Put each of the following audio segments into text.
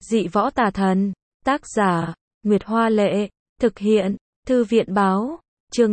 Dị võ tà thần. Tác giả, Nguyệt Hoa Lệ. Thực hiện, Thư viện Báo. Chương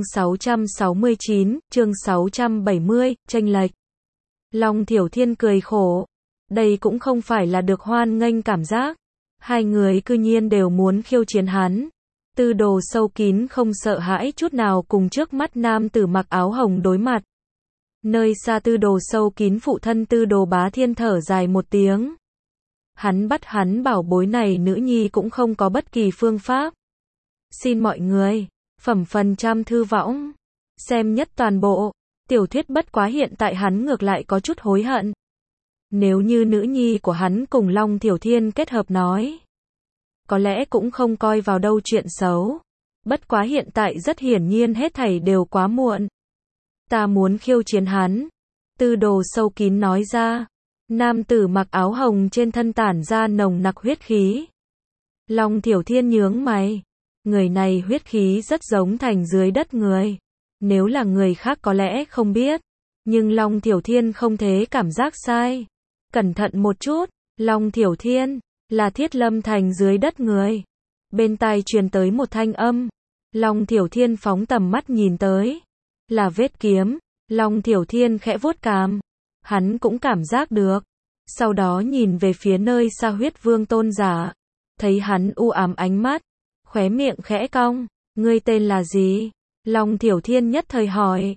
669, chương 670, chênh lệch. Long Thiểu Thiên cười khổ. Đây cũng không phải là được hoan nghênh cảm giác. Hai người cư nhiên đều muốn khiêu chiến hắn. Tư Đồ sâu kín không sợ hãi chút nào cùng trước mắt nam tử mặc áo hồng đối mặt. Nơi xa Tư Đồ sâu kín phụ thân Tư Đồ Bá Thiên thở dài một tiếng. Hắn bắt hắn bảo bối này nữ nhi cũng không có bất kỳ phương pháp. Xin mọi người, phẩm phần trăm thư võng, xem nhất toàn bộ, tiểu thuyết bất quá hiện tại hắn ngược lại có chút hối hận. Nếu như nữ nhi của hắn cùng Long Thiểu Thiên kết hợp nói, có lẽ cũng không coi vào đâu chuyện xấu. Bất quá hiện tại rất hiển nhiên hết thảy đều quá muộn. Ta muốn khiêu chiến hắn. Tư Đồ sâu kín nói ra. Nam tử mặc áo hồng trên thân tản ra nồng nặc huyết khí. Long Thiểu Thiên nhướng mày. Người này huyết khí rất giống thành dưới đất người. Nếu là người khác có lẽ không biết. Nhưng Long Thiểu Thiên không thế cảm giác sai. Cẩn thận một chút. Long Thiểu Thiên là Thiết Lâm thành dưới đất người. Bên tai truyền tới một thanh âm. Long Thiểu Thiên phóng tầm mắt nhìn tới. Là vết kiếm. Long Thiểu Thiên khẽ vuốt cằm. Hắn cũng cảm giác được. Sau đó nhìn về phía nơi xa Huyết Vương tôn giả. Thấy hắn u ám ánh mắt. Khóe miệng khẽ cong. Ngươi tên là gì? Long Thiểu Thiên nhất thời hỏi.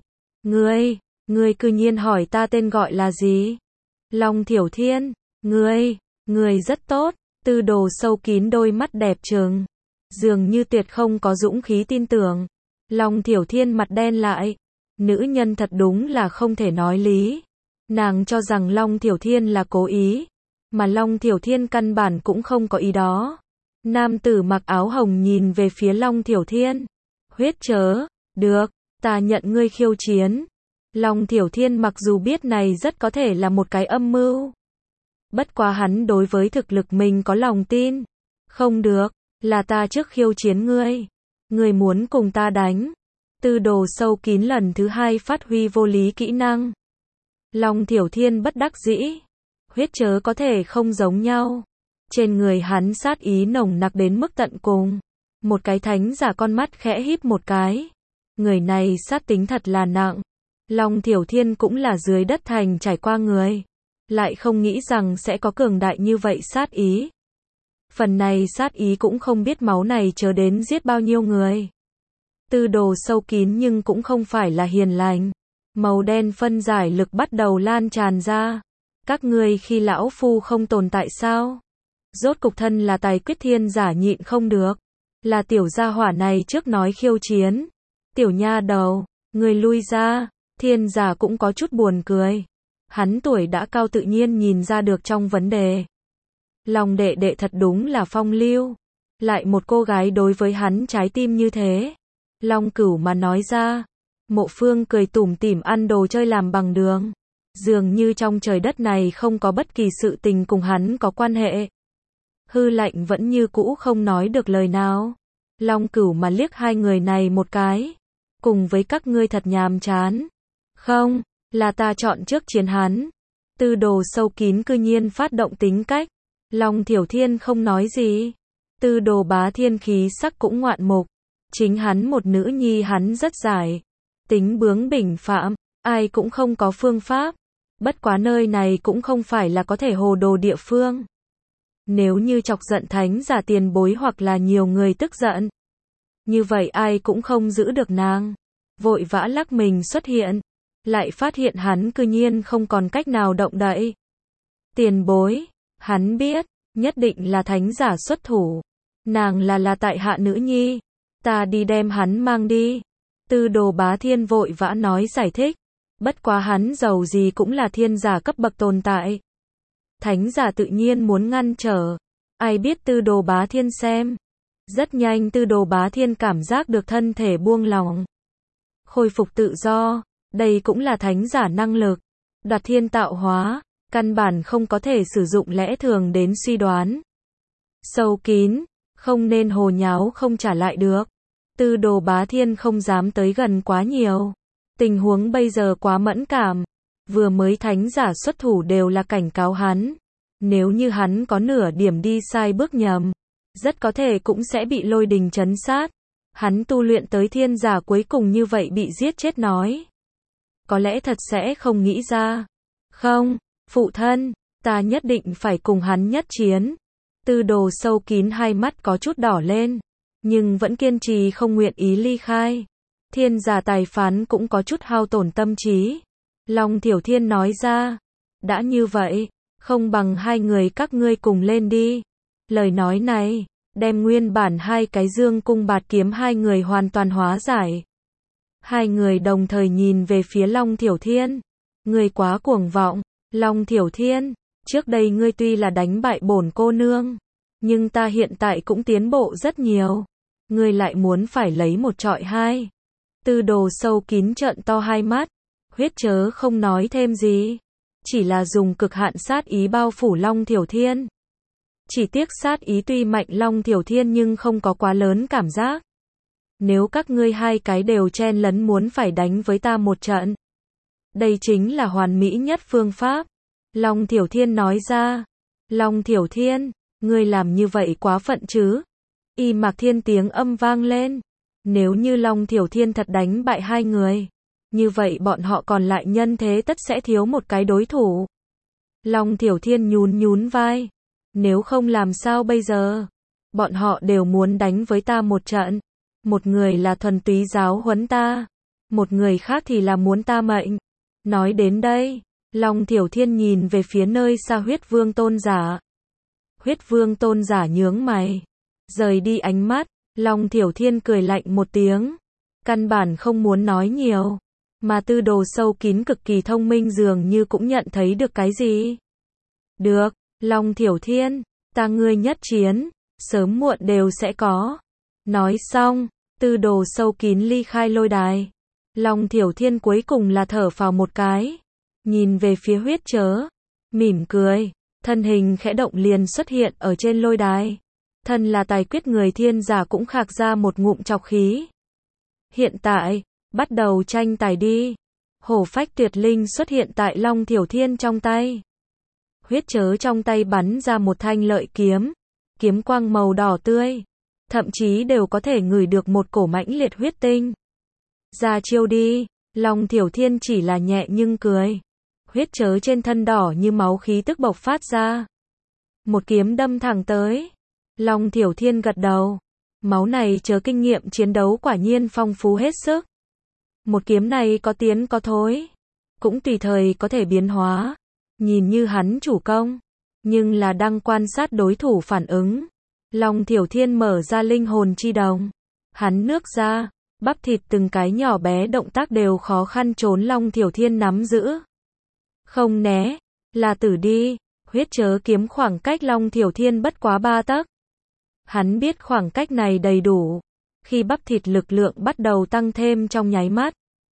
Ngươi cư nhiên hỏi ta tên gọi là gì? Long Thiểu Thiên, ngươi rất tốt. Tư Đồ sâu kín đôi mắt đẹp trừng. Dường như tuyệt không có dũng khí tin tưởng. Long Thiểu Thiên mặt đen lại. Nữ nhân thật đúng là không thể nói lý. Nàng cho rằng Long Thiểu Thiên là cố ý. Mà Long Thiểu Thiên căn bản cũng không có ý đó. Nam tử mặc áo hồng nhìn về phía Long Thiểu Thiên. Huyết chớ, được, ta nhận ngươi khiêu chiến. Long Thiểu Thiên mặc dù biết này rất có thể là một cái âm mưu. Bất quá hắn đối với thực lực mình có lòng tin. Không được, là ta trước khiêu chiến ngươi. Ngươi muốn cùng ta đánh. Tư Đồ sâu kín lần thứ hai phát huy vô lý kỹ năng. Long Thiểu Thiên bất đắc dĩ. Huyết chớ có thể không giống nhau. Trên người hắn sát ý nồng nặc đến mức tận cùng. Một cái thánh giả con mắt khẽ híp một cái. Người này sát tính thật là nặng. Long Thiểu Thiên cũng là dưới đất thành trải qua người. Lại không nghĩ rằng sẽ có cường đại như vậy sát ý. Phần này sát ý cũng không biết máu này chớ đến giết bao nhiêu người. Tư Đồ sâu kín nhưng cũng không phải là hiền lành. Màu đen phân giải lực bắt đầu lan tràn ra. Các ngươi khi lão phu không tồn tại sao? Rốt cục thân là tài quyết thiên giả nhịn không được. Là tiểu gia hỏa này trước nói khiêu chiến. Tiểu nha đầu, người lui ra. Thiên giả cũng có chút buồn cười. Hắn tuổi đã cao tự nhiên nhìn ra được trong vấn đề. Lòng đệ đệ thật đúng là phong lưu. Lại một cô gái đối với hắn trái tim như thế. Long Cửu mà nói ra. Mộ Phương cười tủm tỉm ăn đồ chơi làm bằng đường. Dường như trong trời đất này không có bất kỳ sự tình cùng hắn có quan hệ. Hư Lạnh vẫn như cũ không nói được lời nào. Long Cửu mà liếc hai người này một cái. Cùng với các ngươi thật nhàm chán. Không, là ta chọn trước chiến hắn. Tư Đồ sâu kín cư nhiên phát động tính cách. Long Thiểu Thiên không nói gì. Tư Đồ Bá Thiên khí sắc cũng ngoạn mục. Chính hắn một nữ nhi hắn rất giải. Tính bướng bỉnh phạm, ai cũng không có phương pháp. Bất quá nơi này cũng không phải là có thể hồ đồ địa phương. Nếu như chọc giận thánh giả tiền bối hoặc là nhiều người tức giận. Như vậy ai cũng không giữ được nàng. Vội vã lắc mình xuất hiện. Lại phát hiện hắn cư nhiên không còn cách nào động đậy. Tiền bối, hắn biết, nhất định là thánh giả xuất thủ. Nàng là tại hạ nữ nhi. Ta đi đem hắn mang đi. Tư Đồ Bá Thiên vội vã nói giải thích. Bất quá hắn giàu gì cũng là thiên giả cấp bậc tồn tại. Thánh giả tự nhiên muốn ngăn trở. Ai biết Tư Đồ Bá Thiên xem. Rất nhanh Tư Đồ Bá Thiên cảm giác được thân thể buông lỏng. Khôi phục tự do. Đây cũng là thánh giả năng lực. Đoạt thiên tạo hóa. Căn bản không có thể sử dụng lẽ thường đến suy đoán. Sâu kín. Không nên hồ nháo không trả lại được. Tư Đồ Bá Thiên không dám tới gần quá nhiều. Tình huống bây giờ quá mẫn cảm. Vừa mới thánh giả xuất thủ đều là cảnh cáo hắn. Nếu như hắn có nửa điểm đi sai bước nhầm, rất có thể cũng sẽ bị lôi đình trấn sát. Hắn tu luyện tới thiên giả cuối cùng như vậy bị giết chết nói. Có lẽ thật sẽ không nghĩ ra. Không, phụ thân, ta nhất định phải cùng hắn nhất chiến. Tư Đồ sâu kín hai mắt có chút đỏ lên, nhưng vẫn kiên trì không nguyện ý ly khai. Thiên giả tài phán cũng có chút hao tổn tâm trí. Long Thiểu Thiên nói ra, đã như vậy, không bằng hai người các ngươi cùng lên đi. Lời nói này, đem nguyên bản hai cái dương cung bạt kiếm hai người hoàn toàn hóa giải. Hai người đồng thời nhìn về phía Long Thiểu Thiên. Ngươi quá cuồng vọng, Long Thiểu Thiên, trước đây ngươi tuy là đánh bại bổn cô nương, nhưng ta hiện tại cũng tiến bộ rất nhiều. Ngươi lại muốn phải lấy một trọi hai. Tư Đồ sâu kín trợn to hai mắt, huyết chớ không nói thêm gì, chỉ là dùng cực hạn sát ý bao phủ Long Thiểu Thiên. Chỉ tiếc sát ý tuy mạnh Long Thiểu Thiên nhưng không có quá lớn cảm giác. Nếu các ngươi hai cái đều chen lấn muốn phải đánh với ta một trận, đây chính là hoàn mỹ nhất phương pháp. Long Thiểu Thiên nói ra. Long Thiểu Thiên, ngươi làm như vậy quá phận chứ. Y Mạc Thiên tiếng âm vang lên. Nếu như Long Thiểu Thiên thật đánh bại hai người, như vậy bọn họ còn lại nhân thế tất sẽ thiếu một cái đối thủ. Long Thiểu Thiên nhún nhún vai. Nếu không làm sao bây giờ? Bọn họ đều muốn đánh với ta một trận. Một người là thuần túy giáo huấn ta, một người khác thì là muốn ta mệnh. Nói đến đây, Long Thiểu Thiên nhìn về phía nơi xa Huyết Vương Tôn Giả. Huyết Vương Tôn Giả nhướng mày, rời đi ánh mắt. Long Thiểu Thiên cười lạnh một tiếng, căn bản không muốn nói nhiều, mà Tư Đồ sâu kín cực kỳ thông minh dường như cũng nhận thấy được cái gì. Được, Long Thiểu Thiên, ta ngươi nhất chiến, sớm muộn đều sẽ có. Nói xong, Tư Đồ sâu kín ly khai lôi đài. Long Thiểu Thiên cuối cùng là thở phào một cái, nhìn về phía huyết chớ, mỉm cười, thân hình khẽ động liền xuất hiện ở trên lôi đài. Thân là tài quyết người thiên giả cũng khạc ra một ngụm trọc khí. Hiện tại, bắt đầu tranh tài đi. Hổ phách tuyệt linh xuất hiện tại Long Thiểu Thiên trong tay. Huyết chớ trong tay bắn ra một thanh lợi kiếm, kiếm quang màu đỏ tươi, thậm chí đều có thể ngửi được một cổ mãnh liệt huyết tinh. Ra chiêu đi. Long Thiểu Thiên chỉ là nhẹ nhưng cười. Huyết chớ trên thân đỏ như máu khí tức bộc phát ra. Một kiếm đâm thẳng tới. Long Thiểu Thiên gật đầu. Máu này chớ kinh nghiệm chiến đấu quả nhiên phong phú hết sức. Một kiếm này có tiến có thối, cũng tùy thời có thể biến hóa. Nhìn như hắn chủ công, nhưng là đang quan sát đối thủ phản ứng. Long Thiểu Thiên mở ra linh hồn chi đồng. Hắn nước ra, bắp thịt từng cái nhỏ bé động tác đều khó khăn trốn Long Thiểu Thiên nắm giữ. Không né, là tử đi. Huyết chớ kiếm khoảng cách Long Thiểu Thiên bất quá 3 tấc. Hắn biết khoảng cách này đầy đủ. Khi bắp thịt lực lượng bắt đầu tăng thêm trong nháy mắt,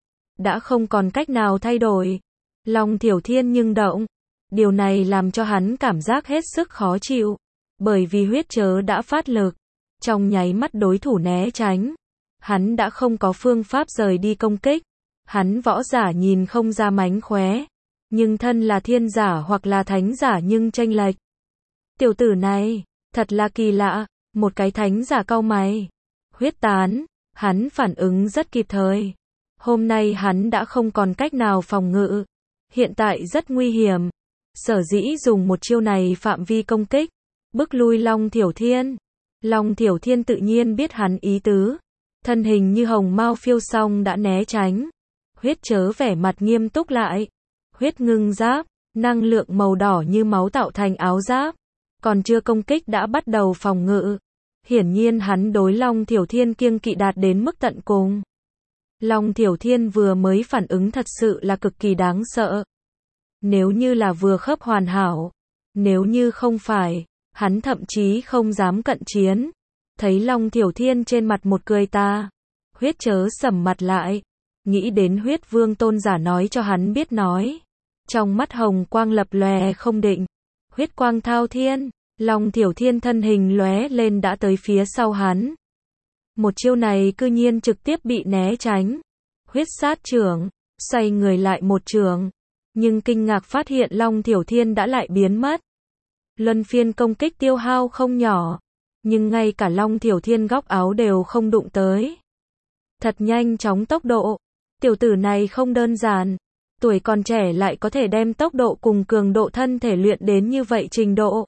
đã không còn cách nào thay đổi. Long Thiểu Thiên nhưng động. Điều này làm cho hắn cảm giác hết sức khó chịu. Bởi vì huyết chớ đã phát lực. Trong nháy mắt đối thủ né tránh. Hắn đã không có phương pháp rời đi công kích. Hắn võ giả nhìn không ra mánh khóe. Nhưng thân là thiên giả hoặc là thánh giả nhưng chênh lệch. Tiểu tử này, thật là kỳ lạ. Một cái thánh giả cau mày. Huyết tán, hắn phản ứng rất kịp thời. Hôm nay hắn đã không còn cách nào phòng ngự. Hiện tại rất nguy hiểm. Sở dĩ dùng một chiêu này phạm vi công kích, bức lui Long Thiểu Thiên. Long Thiểu Thiên tự nhiên biết hắn ý tứ. Thân hình như hồng mao phiêu song đã né tránh. Huyết chớ vẻ mặt nghiêm túc lại. Huyết ngưng giáp, năng lượng màu đỏ như máu tạo thành áo giáp. Còn chưa công kích đã bắt đầu phòng ngự. Hiển nhiên hắn đối Long Thiểu Thiên kiêng kỵ đạt đến mức tận cùng. Long Thiểu Thiên vừa mới phản ứng thật sự là cực kỳ đáng sợ. Nếu như là vừa khớp hoàn hảo, nếu như không phải, hắn thậm chí không dám cận chiến. Thấy Long Thiểu Thiên trên mặt một cười ta, huyết chớ sầm mặt lại, nghĩ đến Huyết Vương Tôn Giả nói cho hắn biết nói. Trong mắt hồng quang lập lòe không định, huyết quang thao thiên, Long Thiểu Thiên thân hình lóe lên đã tới phía sau hắn. Một chiêu này cư nhiên trực tiếp bị né tránh. Huyết sát trưởng, xoay người lại một trường, nhưng kinh ngạc phát hiện Long Thiểu Thiên đã lại biến mất. luân phiên công kích tiêu hao không nhỏ, nhưng ngay cả Long Thiểu Thiên góc áo đều không đụng tới. Thật nhanh chóng tốc độ, tiểu tử này không đơn giản, tuổi còn trẻ lại có thể đem tốc độ cùng cường độ thân thể luyện đến như vậy trình độ.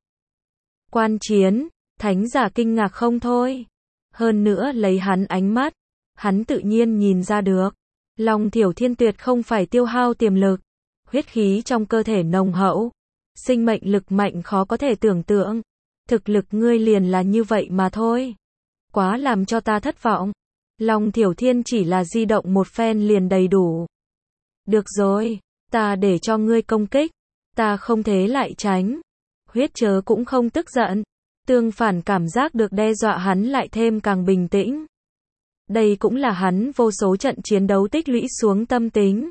Quan chiến, thánh giả kinh ngạc không thôi. Hơn nữa lấy hắn ánh mắt, hắn tự nhiên nhìn ra được. Long Thiểu Thiên tuyệt không phải tiêu hao tiềm lực, huyết khí trong cơ thể nồng hậu, sinh mệnh lực mạnh khó có thể tưởng tượng. Thực lực ngươi liền là như vậy mà thôi. Quá làm cho ta thất vọng. Long Thiểu Thiên chỉ là di động một phen liền đầy đủ. Được rồi, ta để cho ngươi công kích, ta không thế lại tránh. Huyết chớ cũng không tức giận, tương phản cảm giác được đe dọa hắn lại thêm càng bình tĩnh. Đây cũng là hắn vô số trận chiến đấu tích lũy xuống tâm tính.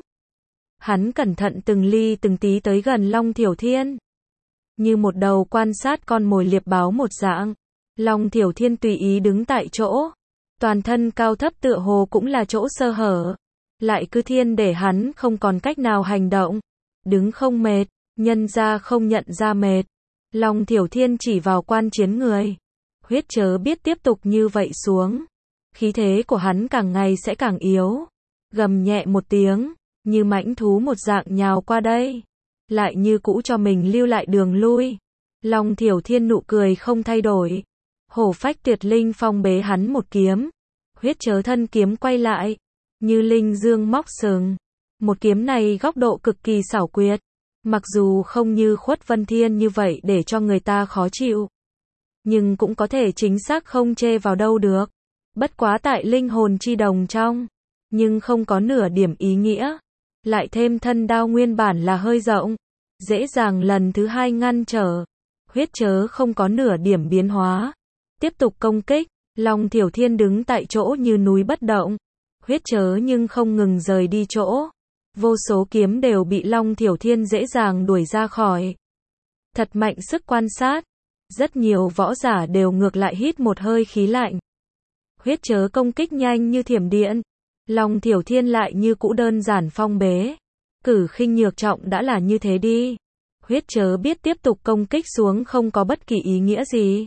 Hắn cẩn thận từng ly từng tí tới gần Long Thiểu Thiên. Như một đầu quan sát con mồi liệp báo một dạng. Long Thiểu Thiên tùy ý đứng tại chỗ. Toàn thân cao thấp tựa hồ cũng là chỗ sơ hở. Lại cứ thiên để hắn không còn cách nào hành động. Đứng không mệt, nhân ra không nhận ra mệt. Long Thiểu Thiên chỉ vào quan chiến người. Huyết chớ biết tiếp tục như vậy xuống. Khí thế của hắn càng ngày sẽ càng yếu. Gầm nhẹ một tiếng, như mãnh thú một dạng nhào qua đây. Lại như cũ cho mình lưu lại đường lui. Long Thiểu Thiên nụ cười không thay đổi. Hổ phách tuyệt linh phong bế hắn một kiếm. Huyết chớ thân kiếm quay lại. Như linh dương móc sừng. Một kiếm này góc độ cực kỳ xảo quyệt. Mặc dù không như Khuất Vân Thiên như vậy để cho người ta khó chịu. Nhưng cũng có thể chính xác không chê vào đâu được. Bất quá tại linh hồn chi đồng trong. Nhưng không có nửa điểm ý nghĩa. Lại thêm thân đao nguyên bản là hơi rộng. Dễ dàng lần thứ hai ngăn trở. Huyết chớ không có nửa điểm biến hóa. Tiếp tục công kích. Long Thiểu Thiên đứng tại chỗ như núi bất động. Huyết chớ nhưng không ngừng rời đi chỗ. Vô số kiếm đều bị Long Thiểu Thiên dễ dàng đuổi ra khỏi. Thật mạnh sức quan sát. Rất nhiều võ giả đều ngược lại hít một hơi khí lạnh. Huyết chớ công kích nhanh như thiểm điện. Long Thiểu Thiên lại như cũ đơn giản phong bế. Cử khinh nhược trọng đã là như thế đi. Huyết chớ biết tiếp tục công kích xuống không có bất kỳ ý nghĩa gì.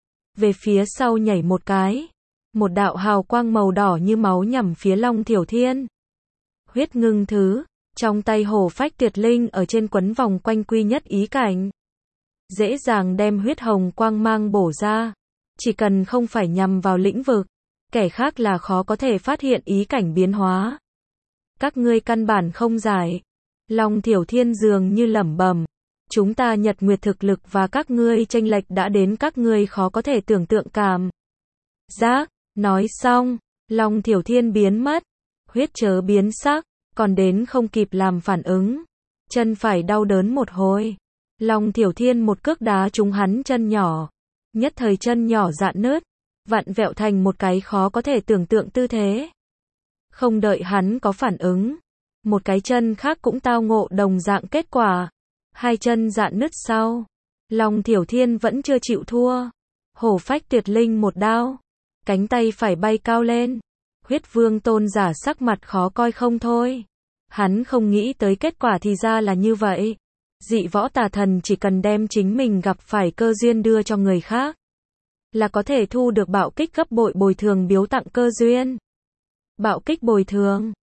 Về phía sau nhảy một cái. Một đạo hào quang màu đỏ như máu nhằm phía Long Thiểu Thiên. Huyết ngưng thứ. Trong tay hổ phách tuyệt linh ở trên quấn vòng quanh quy nhất ý cảnh. Dễ dàng đem huyết hồng quang mang bổ ra. Chỉ cần không phải nhằm vào lĩnh vực. Kẻ khác là khó có thể phát hiện ý cảnh biến hóa. Các ngươi căn bản không giải. Long Thiểu Thiên dường như lẩm bẩm. Chúng ta Nhật Nguyệt thực lực và các ngươi chênh lệch đã đến các ngươi khó có thể tưởng tượng cảm. Giác, nói xong, Long Thiểu Thiên biến mất. Huyết chớ biến sắc, còn đến không kịp làm phản ứng. Chân phải đau đớn một hồi. Long Thiểu Thiên một cước đá trúng hắn chân nhỏ. Nhất thời chân nhỏ rạn nứt. Vặn vẹo thành một cái khó có thể tưởng tượng tư thế. Không đợi hắn có phản ứng. Một cái chân khác cũng tao ngộ đồng dạng kết quả. Hai chân rạn nứt sau. Long Thiểu Thiên vẫn chưa chịu thua. Hổ phách tuyệt linh một đao. Cánh tay phải bay cao lên. Huyết vương tôn giả sắc mặt khó coi không thôi. Hắn không nghĩ tới kết quả thì ra là như vậy. Dị võ tà thần chỉ cần đem chính mình gặp phải cơ duyên đưa cho người khác. Là có thể thu được bạo kích gấp bội bồi thường biếu tặng cơ duyên. Bạo kích bồi thường.